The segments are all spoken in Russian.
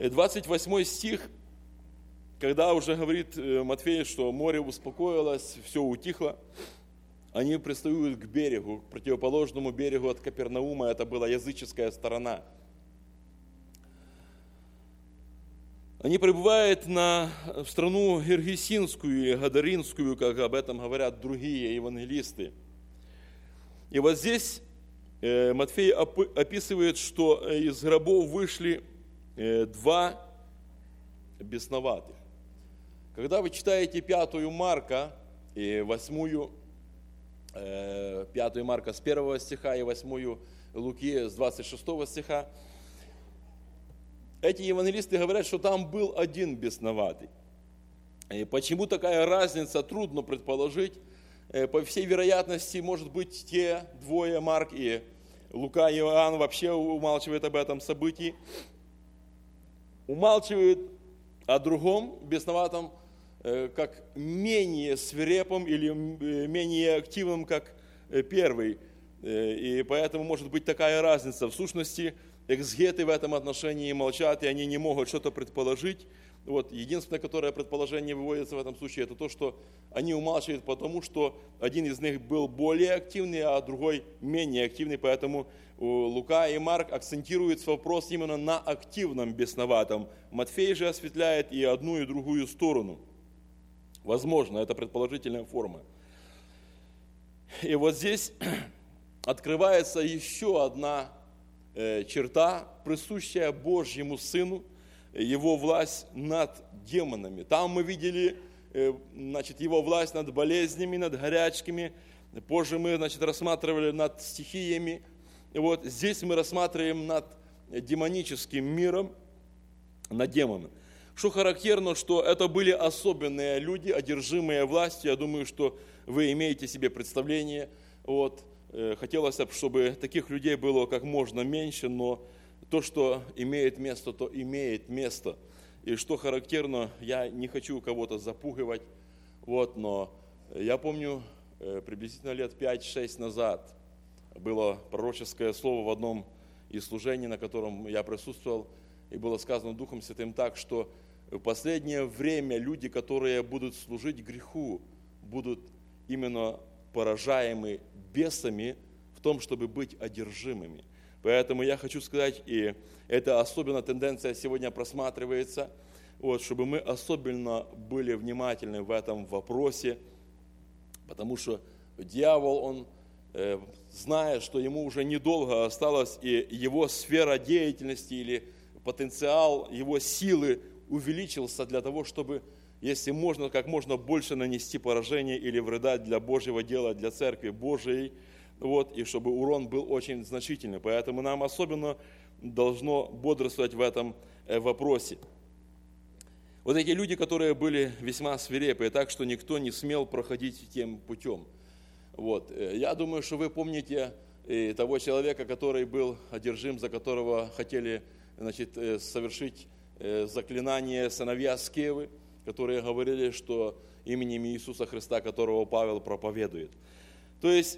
28 стих, когда уже говорит Матфей, что море успокоилось, все утихло, они пристают к берегу, к противоположному берегу от Капернаума, это была языческая сторона. Они прибывают в страну Гергесинскую или Гадаринскую, как об этом говорят другие евангелисты. И вот здесь Матфей описывает, что из гробов вышли два бесноватых. Когда вы читаете 5 Марка и 8, 5 Марка с 1 стиха и 8 Луки с 26 стиха, эти евангелисты говорят, что там был один бесноватый. И почему такая разница, трудно предположить. По всей вероятности, может быть, те двое, Марк и Лука и Иоанн, вообще умалчивают об этом событии. Умалчивают о другом бесноватом, как менее свирепом или менее активном, как первый. И поэтому может быть такая разница. В сущности, экзегеты в этом отношении молчат, и они не могут что-то предположить. Вот. Единственное, которое предположение выводится в этом случае, это то, что они умалчивают, потому что один из них был более активный, а другой менее активный. Поэтому Лука и Марк акцентируют вопрос именно на активном бесноватом. Матфей же осветляет и одну, и другую сторону. Возможно, это предположительная форма. И вот здесь открывается еще одна черта, присущая Божьему Сыну, его власть над демонами. Там мы видели, его власть над болезнями, над горячками. Позже мы, рассматривали над стихиями. И вот здесь мы рассматриваем над демоническим миром, над демонами. Что характерно, что это были особенные люди, одержимые властью. Я думаю, что вы имеете себе представление. Вот. Хотелось бы, чтобы таких людей было как можно меньше, но то, что имеет место, то имеет место. И что характерно, я не хочу кого-то запугивать, но я помню, приблизительно лет 5-6 назад было пророческое слово в одном из служений, на котором я присутствовал, и было сказано Духом Святым так, что в последнее время люди, которые будут служить греху, будут именно поражаемы бесами в том, чтобы быть одержимыми. Поэтому я хочу сказать, и эта особенно тенденция сегодня просматривается, чтобы мы особенно были внимательны в этом вопросе, потому что дьявол, он, зная, что ему уже недолго осталось, и его сфера деятельности или потенциал, его силы увеличился для того, чтобы, если можно, как можно больше нанести поражение или вреда для Божьего дела, для Церкви Божией, и чтобы урон был очень значительный. Поэтому нам особенно должно бодрствовать в этом вопросе. Вот эти люди, которые были весьма свирепые, так что никто не смел проходить тем путем. Я думаю, что вы помните того человека, который был одержим, за которого хотели совершить заклинание сыновья Скевы, которые говорили, что именем Иисуса Христа, которого Павел проповедует. То есть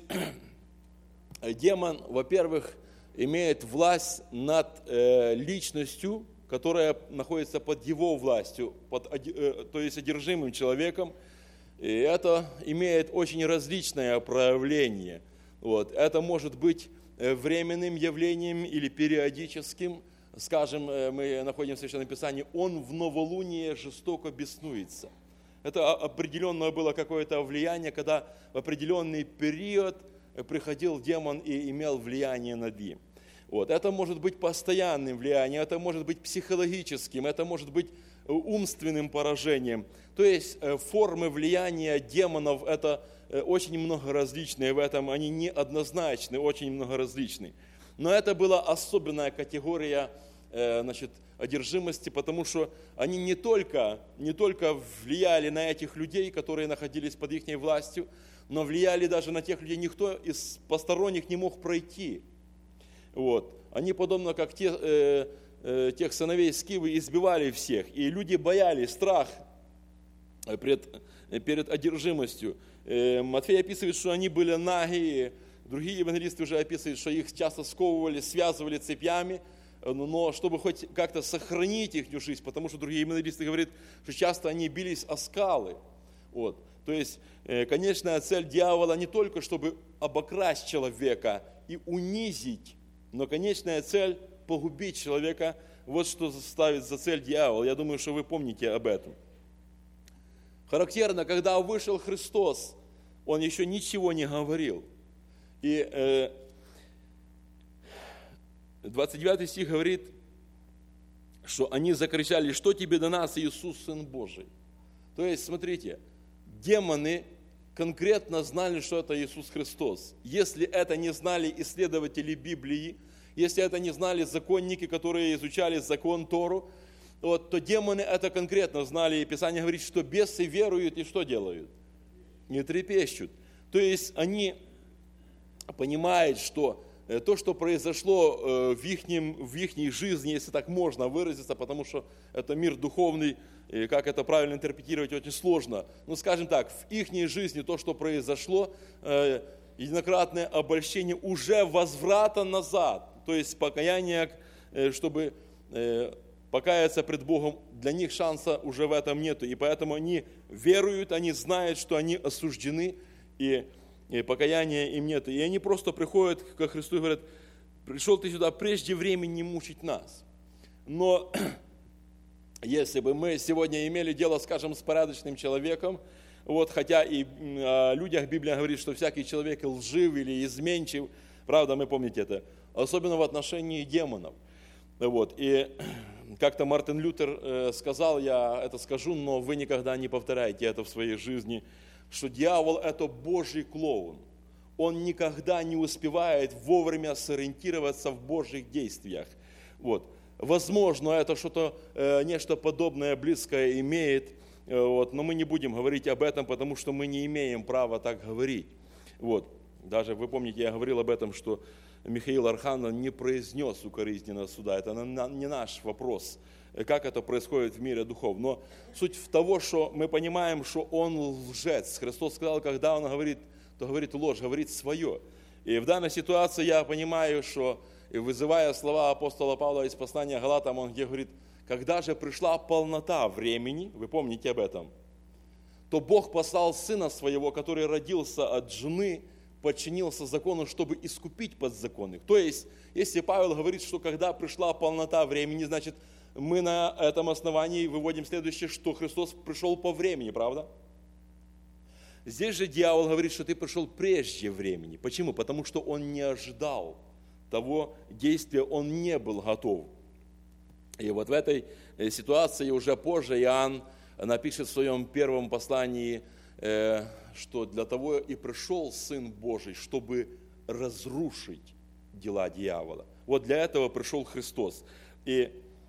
демон, во-первых, имеет власть над личностью, которая находится под его властью, то есть одержимым человеком. И это имеет очень различное проявление. Это может быть временным явлением или периодическим. Скажем, мы находим в Священном Писании, он в новолуние жестоко беснуется. Это определенное было какое-то влияние, когда в определенный период приходил демон и имел влияние над ним. Это может быть постоянным влиянием, это может быть психологическим, это может быть умственным поражением. То есть формы влияния демонов это очень многоразличные, в этом они неоднозначны, очень многоразличны. Но это была особенная категория одержимости, потому что они не только влияли на этих людей, которые находились под их властью, но влияли даже на тех людей, никто из посторонних не мог пройти. Они, подобно как тех сыновей Скивы, избивали всех, и люди боялись, страх перед одержимостью. Матфей описывает, что они были наги, другие евангелисты уже описывают, что их часто сковывали, связывали цепями, но чтобы хоть как-то сохранить их жизнь, потому что другие евангелисты говорят, что часто они бились о скалы. Вот. То есть, конечная цель дьявола не только, чтобы обокрасть человека и унизить, но конечная цель – погубить человека. Вот что ставит за цель дьявол. Я думаю, что вы помните об этом. Характерно, когда вышел Христос, Он еще ничего не говорил. И 29 стих говорит, что они закричали: «Что тебе до нас, Иисус, Сын Божий?» То есть, смотрите, демоны конкретно знали, что это Иисус Христос. Если это не знали исследователи Библии, если это не знали законники, которые изучали закон Тору, вот, то демоны это конкретно знали. И Писание говорит, что бесы веруют и что делают? Не трепещут. То есть они понимают, что то, что произошло в их жизни, если так можно выразиться, потому что это мир духовный, и как это правильно интерпретировать, очень сложно. Но, скажем так, в их жизни то, что произошло, единократное обольщение уже возврата назад, то есть покаяние, чтобы покаяться пред Богом, для них шанса уже в этом нету. И поэтому они веруют, они знают, что они осуждены, и покаяния им нет. И они просто приходят ко Христу и говорят: «Пришел ты сюда прежде времени мучить нас». Но если бы мы сегодня имели дело, скажем, с порядочным человеком, вот, хотя и о людях Библия говорит, что всякий человек лжив или изменчив, правда, вы помните это, особенно в отношении демонов. Вот, и как-то Мартин Лютер сказал, я это скажу, но вы никогда не повторяете это в своей жизни, что дьявол – это Божий клоун. Он никогда не успевает вовремя сориентироваться в Божьих действиях. Вот. Возможно, это что-то, нечто подобное близкое имеет, вот, но мы не будем говорить об этом, потому что мы не имеем права так говорить. Вот. Даже вы помните, я говорил об этом, что Михаил Архангел не произнес укоризненного суда. Это не наш вопрос, как это происходит в мире духов. Но суть в того, что мы понимаем, что он лжец. Христос сказал, когда он говорит, то говорит ложь, говорит свое. И в данной ситуации я понимаю, что, вызывая слова апостола Павла из послания Галатам, он где говорит: когда же пришла полнота времени, вы помните об этом, то Бог послал Сына Своего, который родился от жены, подчинился закону, чтобы искупить подзаконных. То есть, если Павел говорит, что когда пришла полнота времени, значит, мы на этом основании выводим следующее, что Христос пришел по времени, правда? Здесь же дьявол говорит, что ты пришел прежде времени. Почему? Потому что он не ожидал того действия, он не был готов. И вот в этой ситуации уже позже Иоанн напишет в своем первом послании, что для того и пришел Сын Божий, чтобы разрушить дела дьявола. Вот для этого пришел Христос. И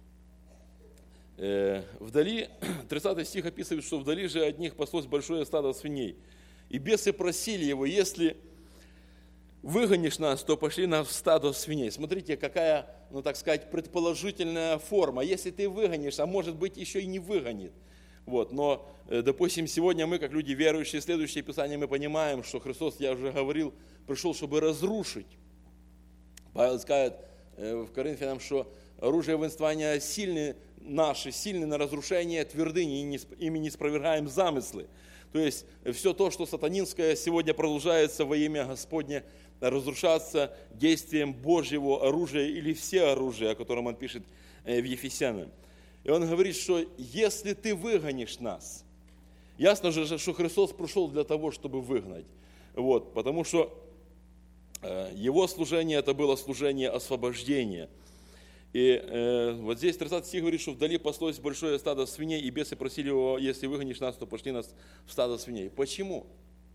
вдали, 30 стих описывает, что вдали же от них паслось большое стадо свиней. И бесы просили его: если выгонишь нас, то пошли нас в стадо свиней. Смотрите, какая, ну так сказать, предположительная форма. Если ты выгонишь, а может быть еще и не выгонит. Вот, но, допустим, сегодня мы, как люди верующие, следующее Писание, мы понимаем, что Христос, я уже говорил, пришел, чтобы разрушить. Павел скажет в Коринфянам, что оружие воинствования сильны наши, сильны на разрушение твердыни, и ими не спровергаем замыслы. То есть все то, что сатанинское сегодня продолжается во имя Господне, разрушаться действием Божьего оружия или все оружия, о котором он пишет в Ефесянам. И он говорит, что если ты выгонишь нас, ясно же, что Христос пришел для того, чтобы выгнать. Вот, потому что его служение, это было служение освобождения. И вот здесь 30 стих говорит, что вдали паслось большое стадо свиней, и бесы просили его: если выгонишь нас, то пошли нас в стадо свиней. Почему?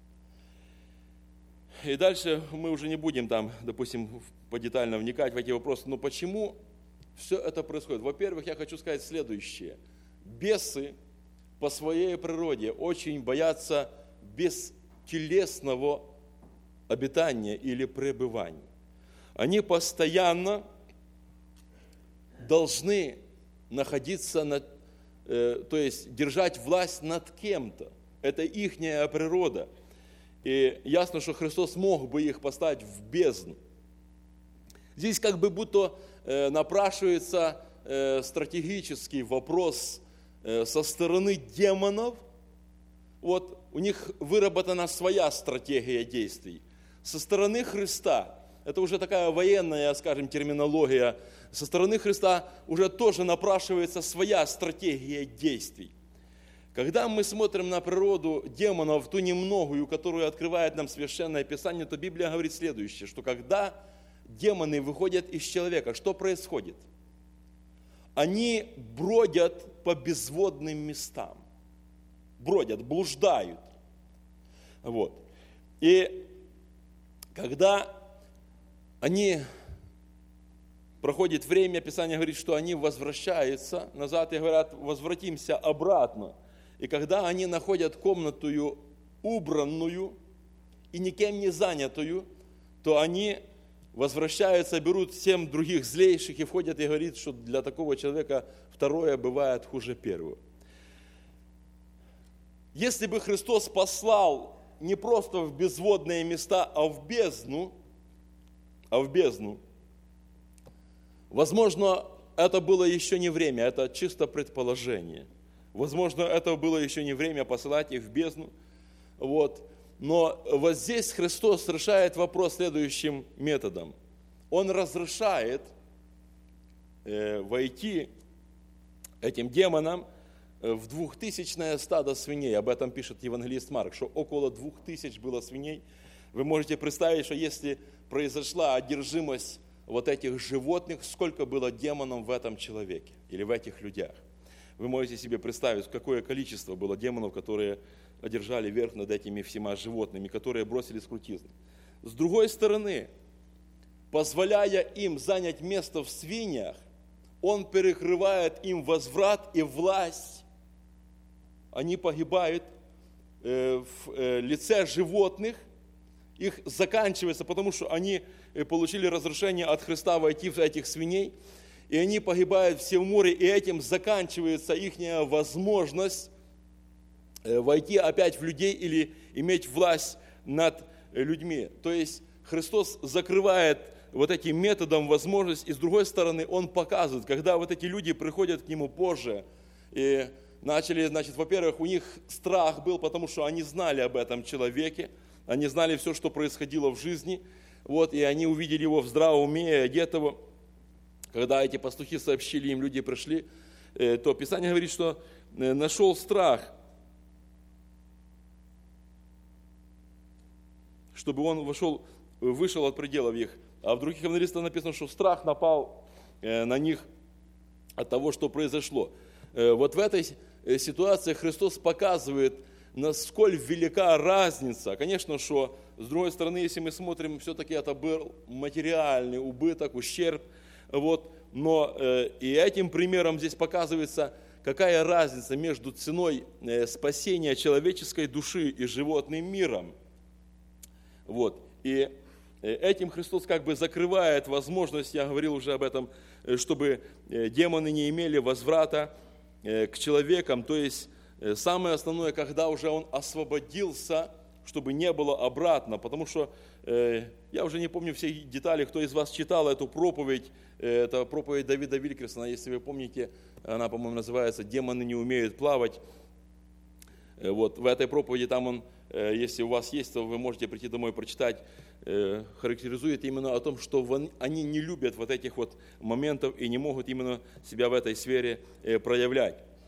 И дальше мы уже не будем там, допустим, подетально вникать в эти вопросы, но почему все это происходит? Во-первых, я хочу сказать следующее. Бесы по своей природе очень боятся бестелесного обитания или пребывания. Они постоянно должны находиться, то есть держать власть над кем-то. Это ихняя природа. И ясно, что Христос мог бы их поставить в бездну. Здесь как бы будто напрашивается стратегический вопрос со стороны демонов. Вот у них выработана своя стратегия действий. Со стороны Христа, это уже такая военная, скажем, терминология, со стороны Христа уже тоже напрашивается своя стратегия действий. Когда мы смотрим на природу демонов, ту немногую, которую открывает нам Священное Писание, то Библия говорит следующее, что когда демоны выходят из человека, что происходит? Они бродят по безводным местам. Бродят, блуждают. Вот. И когда они проходит время, Писание говорит, что они возвращаются назад и говорят, возвратимся обратно. И когда они находят комнату убранную и никем не занятую, то они возвращаются, берут 7 других злейших и входят и говорят, что для такого человека второе бывает хуже первого. Если бы Христос послал не просто в безводные места, а в бездну, возможно, это было еще не время, это чисто предположение. Возможно, это было еще не время посылать их в бездну. Вот. Но вот здесь Христос решает вопрос следующим методом. Он разрешает войти этим демонам в 2000-е стадо свиней. Об этом пишет евангелист Марк, что около 2000 было свиней. Вы можете представить, что если произошла одержимость вот этих животных, сколько было демонов в этом человеке или в этих людях. Вы можете себе представить, какое количество было демонов, которые одержали верх над этими всеми животными, которые бросили с крутизны. С другой стороны, позволяя им занять место в свиньях, он перекрывает им возврат и власть. Они погибают в лице животных, их заканчивается, потому что они получили разрешение от Христа войти в этих свиней, и они погибают все в море, и этим заканчивается их возможность войти опять в людей или иметь власть над людьми. То есть Христос закрывает вот этим методом возможность, и с другой стороны Он показывает, когда вот эти люди приходят к Нему позже, и начали, значит, во-первых, у них страх был, потому что они знали об этом человеке, они знали все, что происходило в жизни, вот, и они увидели его в здравом уме, одетого. Когда эти пастухи сообщили им, люди пришли, то Писание говорит, что нашел страх, чтобы он вышел от пределов их. А в других евангелистах написано, что страх напал на них от того, что произошло. Вот в этой ситуации Христос показывает, насколько велика разница. Конечно, что, с другой стороны, если мы смотрим, все-таки это был материальный убыток, ущерб. Вот, но и этим примером здесь показывается, какая разница между ценой спасения человеческой души и животным миром. Вот, и этим Христос как бы закрывает возможность, я говорил уже об этом, чтобы демоны не имели возврата к человекам. То есть самое основное, когда уже он освободился, чтобы не было обратно, потому что я уже не помню все детали, кто из вас читал эту проповедь, это проповедь Давида Вилькерсона, если вы помните, она, по-моему, называется «Демоны не умеют плавать». Вот в этой проповеди там он, если у вас есть, то вы можете прийти домой и прочитать, характеризует именно о том, что они не любят вот этих вот моментов и не могут именно себя в этой сфере проявлять.